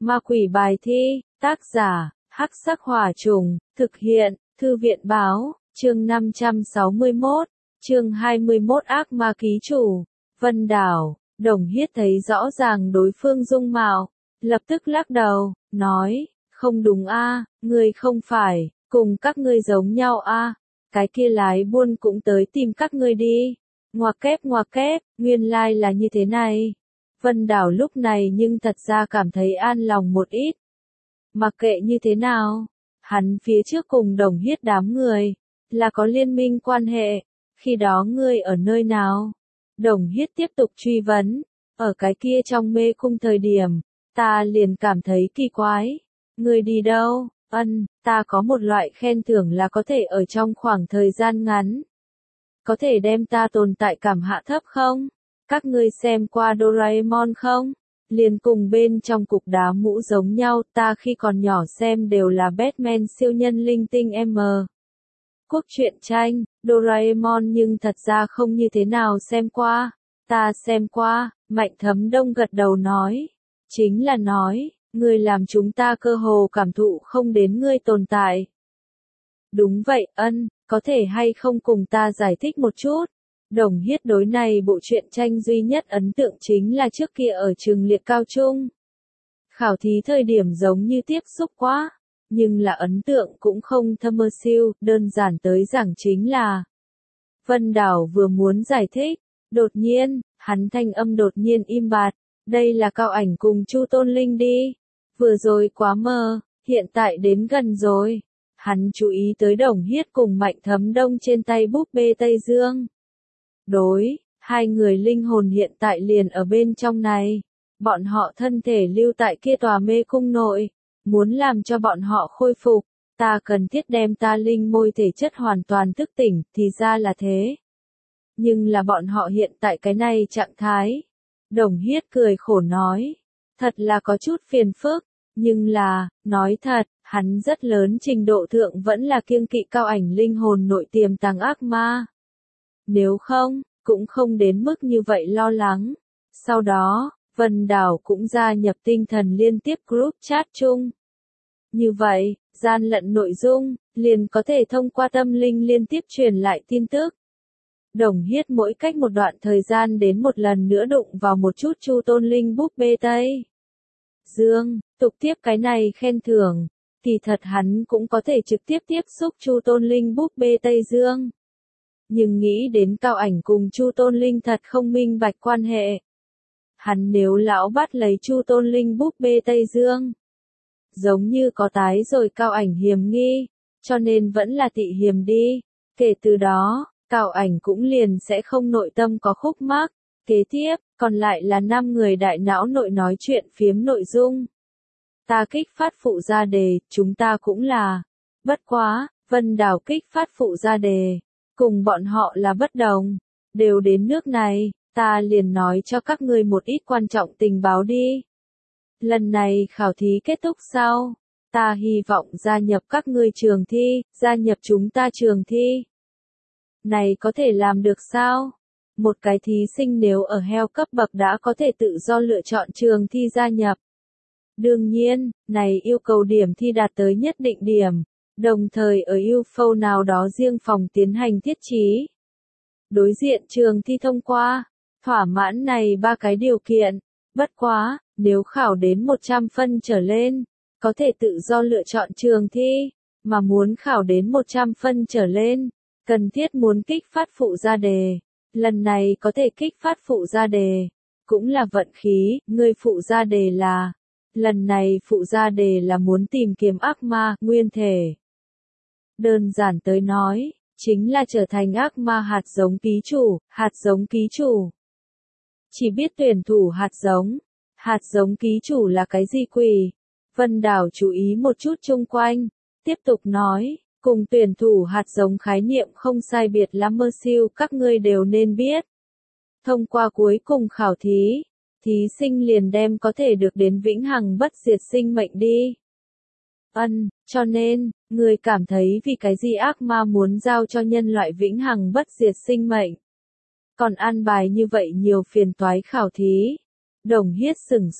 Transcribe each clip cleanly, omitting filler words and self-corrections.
Ma quỷ bài thi, tác giả, Hắc Sắc Hỏa Trùng, thực hiện, Thư viện báo, chương 561, chương 21 ác ma ký chủ, Vân Đảo. Đồng Hiết thấy rõ ràng đối phương dung mạo, lập tức lắc đầu, nói, không đúng a, ngươi không phải, cùng các ngươi giống nhau a, cái kia lái buôn cũng tới tìm các ngươi đi. Ngoặc kép, nguyên lai là như thế này. Vân Đảo lúc này nhưng thật ra cảm thấy an lòng một ít. Mặc kệ như thế nào, hắn phía trước cùng Đồng Hiết đám người, là có liên minh quan hệ, khi đó ngươi ở nơi nào? Đồng Hiết tiếp tục truy vấn, ở cái kia trong mê cung thời điểm, ta liền cảm thấy kỳ quái. Ngươi đi đâu? Ta có một loại khen thưởng là có thể ở trong khoảng thời gian ngắn. Có thể đem ta tồn tại cảm hạ thấp không? Các ngươi xem qua Doraemon không? Liền cùng bên trong cục đá mũ giống nhau, ta khi còn nhỏ xem đều là Batman siêu nhân linh tinh M. Quốc truyện tranh, Doraemon nhưng thật ra không như thế nào xem qua. Ta xem qua, Mạnh Thấm Đông gật đầu nói. Chính là nói, ngươi làm chúng ta cơ hồ cảm thụ không đến ngươi tồn tại. Đúng vậy, có thể hay không cùng ta giải thích một chút? Đồng Hiết đối này bộ truyện tranh duy nhất ấn tượng chính là trước kia ở trường liệt cao trung. Khảo thí thời điểm giống như tiếp xúc quá, nhưng là ấn tượng cũng không thâm mơ siêu, đơn giản tới giảng chính là. Vân Đảo vừa muốn giải thích, đột nhiên, hắn thanh âm đột nhiên im bặt, đây là Cao Ảnh cùng Chu Tôn Linh đi. Vừa rồi quá mơ, hiện tại đến gần rồi. Hắn chú ý tới Đồng Hiết cùng Mạnh Thấm Đông trên tay búp bê Tây Dương. Đối, hai người linh hồn hiện tại liền ở bên trong này. Bọn họ thân thể lưu tại kia tòa mê cung nội. Muốn làm cho bọn họ khôi phục, ta cần thiết đem ta linh môi thể chất hoàn toàn thức tỉnh, thì ra là thế. Nhưng là bọn họ hiện tại cái này trạng thái. Đồng Hiết cười khổ nói. Thật là có chút phiền phức. Nhưng là, nói thật, hắn rất lớn trình độ thượng vẫn là kiêng kỵ Cao Ảnh linh hồn nội tiềm tàng ác ma. Nếu không, cũng không đến mức như vậy lo lắng. Sau đó, Vân Đảo cũng gia nhập tinh thần liên tiếp group chat chung. Như vậy, gian lận nội dung, liền có thể thông qua tâm linh liên tiếp truyền lại tin tức. Đồng Hiết mỗi cách một đoạn thời gian đến một lần nữa đụng vào một chút Chu Tôn Linh búp bê Tây Dương, tục tiếp cái này khen thưởng, thì thật hắn cũng có thể trực tiếp tiếp xúc Chu Tôn Linh búp bê Tây Dương. Nhưng nghĩ đến Cao Ảnh cùng Chu Tôn Linh thật không minh bạch quan hệ. Hắn nếu lão bắt lấy Chu Tôn Linh búp bê Tây Dương, giống như có tái rồi Cao Ảnh hiềm nghi, cho nên vẫn là tị hiềm đi. Kể từ đó, Cao Ảnh cũng liền sẽ không nội tâm có khúc mắc. Kế tiếp, còn lại là 5 người đại não nội nói chuyện phiếm nội dung. Ta kích phát phụ ra đề, chúng ta cũng là. Bất quá, Vân Đảo kích phát phụ ra đề, cùng bọn họ là bất đồng. Đều đến nước này, ta liền nói cho các ngươi một ít quan trọng tình báo đi. Lần này khảo thí kết thúc sau, ta hy vọng gia nhập các ngươi trường thi, gia nhập chúng ta trường thi. Này có thể làm được sao? Một cái thí sinh nếu ở heo cấp bậc đã có thể tự do lựa chọn trường thi gia nhập. Đương nhiên, này yêu cầu điểm thi đạt tới nhất định điểm, đồng thời ở UFO nào đó riêng phòng tiến hành thiết trí. Đối diện trường thi thông qua, thỏa mãn này 3 cái điều kiện. Bất quá, nếu khảo đến 100 phân trở lên, có thể tự do lựa chọn trường thi, mà muốn khảo đến 100 phân trở lên, cần thiết muốn kích phát phụ ra đề. Lần này có thể kích phát phụ ra đề, cũng là vận khí, người phụ ra đề là, lần này phụ ra đề là muốn tìm kiếm ác ma, nguyên thể. Đơn giản tới nói, chính là trở thành ác ma hạt giống ký chủ. Chỉ biết tuyển thủ hạt giống ký chủ là cái gì quỷ? Vân Đảo chú ý một chút chung quanh, tiếp tục nói. Cùng tuyển thủ hạt giống khái niệm không sai biệt lắm mơ siêu các ngươi đều nên biết. Thông qua cuối cùng khảo thí, thí sinh liền đem có thể được đến vĩnh hằng bất diệt sinh mệnh đi. Cho nên, người cảm thấy vì cái gì ác ma muốn giao cho nhân loại vĩnh hằng bất diệt sinh mệnh. Còn an bài như vậy nhiều phiền toái khảo thí. Đồng Hiết sửng sốt,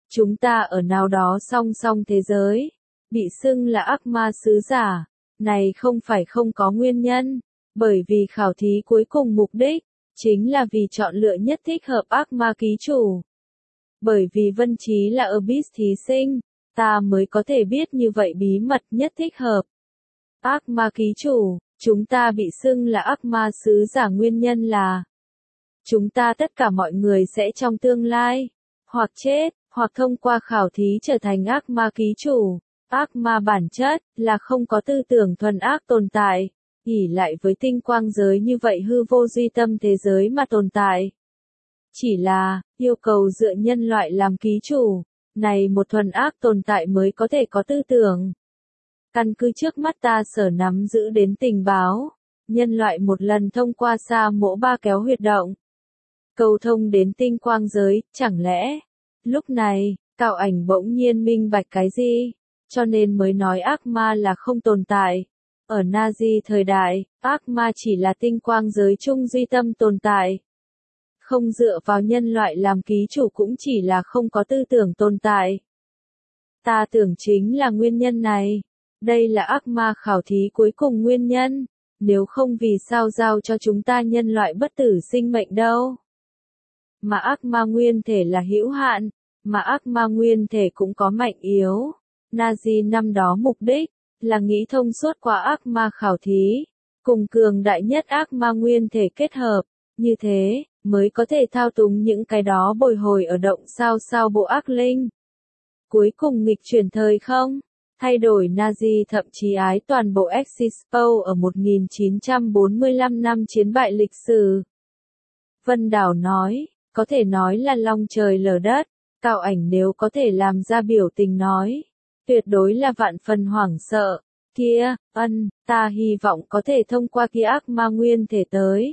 Chúng ta ở nào đó song song thế giới, bị xưng là ác ma sứ giả, này không phải không có nguyên nhân, bởi vì khảo thí cuối cùng mục đích, chính là vì chọn lựa nhất thích hợp ác ma ký chủ. Bởi vì Vân Trí là Abyss thí sinh, ta mới có thể biết như vậy bí mật nhất thích hợp. Ác ma ký chủ, chúng ta bị xưng là ác ma sứ giả nguyên nhân là chúng ta tất cả mọi người sẽ trong tương lai, hoặc chết, hoặc thông qua khảo thí trở thành ác ma ký chủ. Ác ma bản chất là không có tư tưởng thuần ác tồn tại, ỷ lại với tinh quang giới như vậy hư vô duy tâm thế giới mà tồn tại. Chỉ là, yêu cầu dựa nhân loại làm ký chủ, này một thuần ác tồn tại mới có thể có tư tưởng. Căn cứ trước mắt ta sở nắm giữ đến tình báo, nhân loại một lần thông qua Sa Mỗ Ba kéo huyệt động, cầu thông đến tinh quang giới, chẳng lẽ, lúc này, Cao Ảnh bỗng nhiên minh bạch cái gì, cho nên mới nói ác ma là không tồn tại. Ở Nazi thời đại, ác ma chỉ là tinh quang giới chung duy tâm tồn tại. Không dựa vào nhân loại làm ký chủ cũng chỉ là không có tư tưởng tồn tại. Ta tưởng chính là nguyên nhân này. Đây là ác ma khảo thí cuối cùng nguyên nhân. Nếu không vì sao giao cho chúng ta nhân loại bất tử sinh mệnh đâu. Mà ác ma nguyên thể là hữu hạn, mà ác ma nguyên thể cũng có mạnh yếu. Nazi năm đó mục đích là nghĩ thông suốt qua ác ma khảo thí, cùng cường đại nhất ác ma nguyên thể kết hợp, như thế mới có thể thao túng những cái đó bồi hồi ở động sao bộ ác linh. Cuối cùng nghịch chuyển thời không, thay đổi Nazi thậm chí ái toàn bộ Expo ở 1945 năm chiến bại lịch sử. Vân Đào nói, có thể nói là long trời lở đất, Cao Ảnh nếu có thể làm ra biểu tình nói, tuyệt đối là vạn phần hoảng sợ. Kia, ta hy vọng có thể thông qua kia ác ma nguyên thể tới.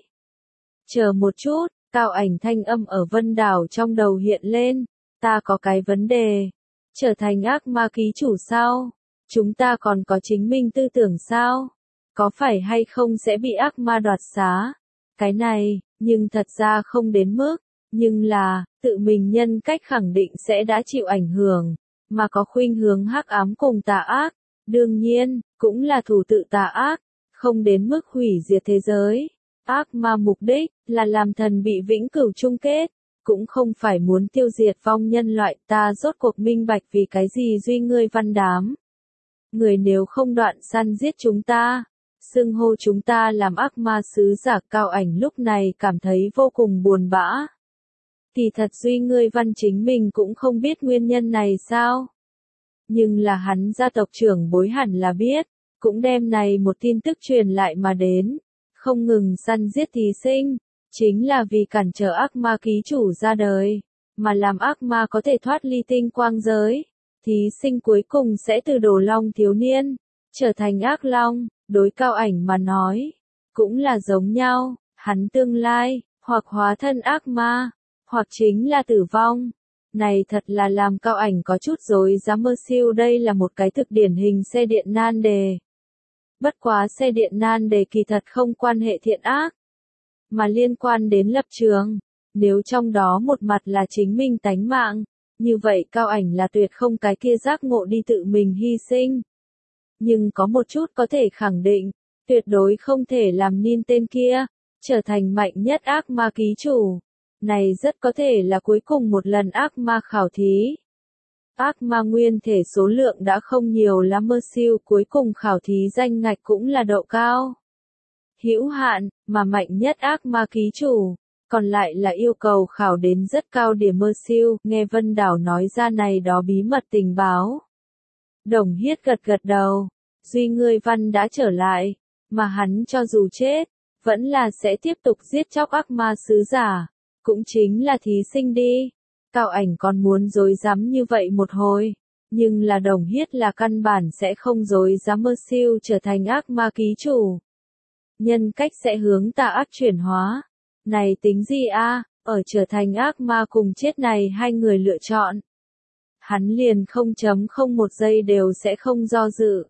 Chờ một chút, Cao Ảnh thanh âm ở Vân Đào trong đầu hiện lên, ta có cái vấn đề. Trở thành ác ma ký chủ sao? Chúng ta còn có chính mình tư tưởng sao? Có phải hay không sẽ bị ác ma đoạt xá? Cái này, nhưng thật ra không đến mức, nhưng là, tự mình nhân cách khẳng định sẽ đã chịu ảnh hưởng, mà có khuynh hướng hắc ám cùng tà ác, đương nhiên, cũng là thủ tự tà ác, không đến mức hủy diệt thế giới. Ác ma mục đích là làm thần bị vĩnh cửu chung kết, cũng không phải muốn tiêu diệt vong nhân loại. Ta rốt cuộc minh bạch vì cái gì duy ngươi văn đám. Người nếu không đoạn săn giết chúng ta, xưng hô chúng ta làm ác ma sứ giả. Cao Ảnh lúc này cảm thấy vô cùng buồn bã. Thì thật duy ngươi văn chính mình cũng không biết nguyên nhân này sao? Nhưng là hắn gia tộc trưởng bối hẳn là biết, cũng đem này một tin tức truyền lại mà đến. Không ngừng săn giết thí sinh, chính là vì cản trở ác ma ký chủ ra đời, mà làm ác ma có thể thoát ly tinh quang giới. Thí sinh cuối cùng sẽ từ đồ long thiếu niên, trở thành ác long, đối Cao Ảnh mà nói, cũng là giống nhau, hắn tương lai, hoặc hóa thân ác ma, hoặc chính là tử vong. Này thật là làm Cao Ảnh có chút rối rắm mơ siêu. Đây là một cái thực điển hình xe điện nan đề. Bất quá xe điện nan đề kỳ thật không quan hệ thiện ác, mà liên quan đến lập trường. Nếu trong đó một mặt là chính mình tánh mạng, như vậy Cao Ảnh là tuyệt không cái kia giác ngộ đi tự mình hy sinh. Nhưng có một chút có thể khẳng định, tuyệt đối không thể làm nên tên kia, trở thành mạnh nhất ác ma ký chủ. Này rất có thể là cuối cùng một lần ác ma khảo thí. Ác ma nguyên thể số lượng đã không nhiều lắm mơ siêu, cuối cùng khảo thí danh ngạch cũng là độ cao. Hữu hạn, mà mạnh nhất ác ma ký chủ, còn lại là yêu cầu khảo đến rất cao điểm mơ siêu. Nghe Vân Đào nói ra này đó bí mật tình báo. Đồng Hiết gật gật đầu, duy ngươi văn đã trở lại, mà hắn cho dù chết, vẫn là sẽ tiếp tục giết chóc ác ma sứ giả, cũng chính là thí sinh đi. Cao Ảnh còn muốn dối dám như vậy một hồi, nhưng là Đồng Hiết là căn bản sẽ không dối dám mơ siêu trở thành ác ma ký chủ. Nhân cách sẽ hướng tà ác chuyển hóa. Này tính gì a? Ở trở thành ác ma cùng chết này hai người lựa chọn. Hắn liền 0.01 giây đều sẽ không do dự.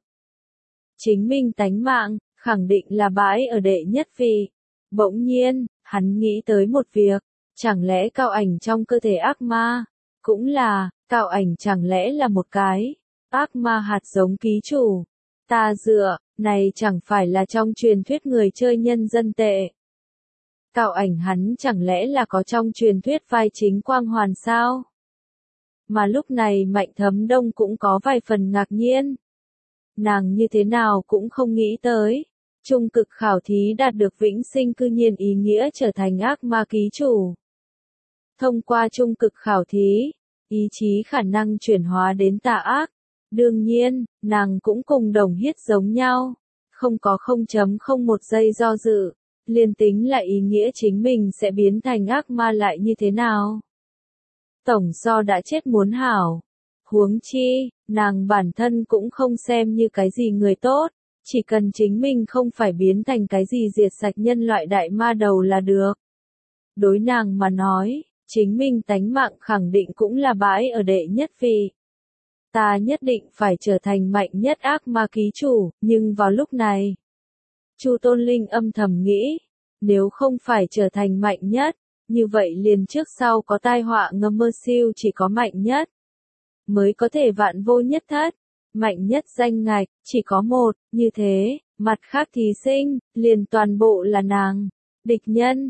Chính mình tánh mạng, khẳng định là bãi ở đệ nhất vị. Bỗng nhiên, hắn nghĩ tới một việc. Chẳng lẽ Cao Ảnh trong cơ thể ác ma, cũng là Cạo ảnh chẳng lẽ là một cái ác ma hạt giống ký chủ? Ta dựa, này chẳng phải là trong truyền thuyết người chơi nhân dân tệ. Cạo ảnh hắn chẳng lẽ là có trong truyền thuyết vai chính quang hoàn sao? Mà lúc này Mạnh Thấm Đông cũng có vài phần ngạc nhiên. Nàng như thế nào cũng không nghĩ tới. Trung cực khảo thí đạt được vĩnh sinh cư nhiên ý nghĩa trở thành ác ma ký chủ. Thông qua trung cực khảo thí, ý chí khả năng chuyển hóa đến tà ác. Đương nhiên, nàng cũng cùng Đồng Hiết giống nhau. Không có 0.01 giây do dự. Liên tính là ý nghĩa chính mình sẽ biến thành ác ma lại như thế nào? Tổng do đã chết muốn hảo. Huống chi, nàng bản thân cũng không xem như cái gì người tốt. Chỉ cần chính mình không phải biến thành cái gì diệt sạch nhân loại đại ma đầu là được. Đối nàng mà nói, chính mình tánh mạng khẳng định cũng là bãi ở đệ nhất vị. Ta nhất định phải trở thành mạnh nhất ác ma ký chủ, nhưng vào lúc này, Chu Tôn Linh âm thầm nghĩ, nếu không phải trở thành mạnh nhất, như vậy liền trước sau có tai họa ngầm mơ siêu chỉ có mạnh nhất, mới có thể vạn vô nhất thất. Mạnh nhất danh ngạch, chỉ có một, như thế, mặt khác thí sinh, liền toàn bộ là nàng. Địch nhân,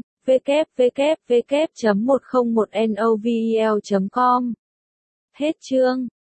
www.101novel.com. Hết chương.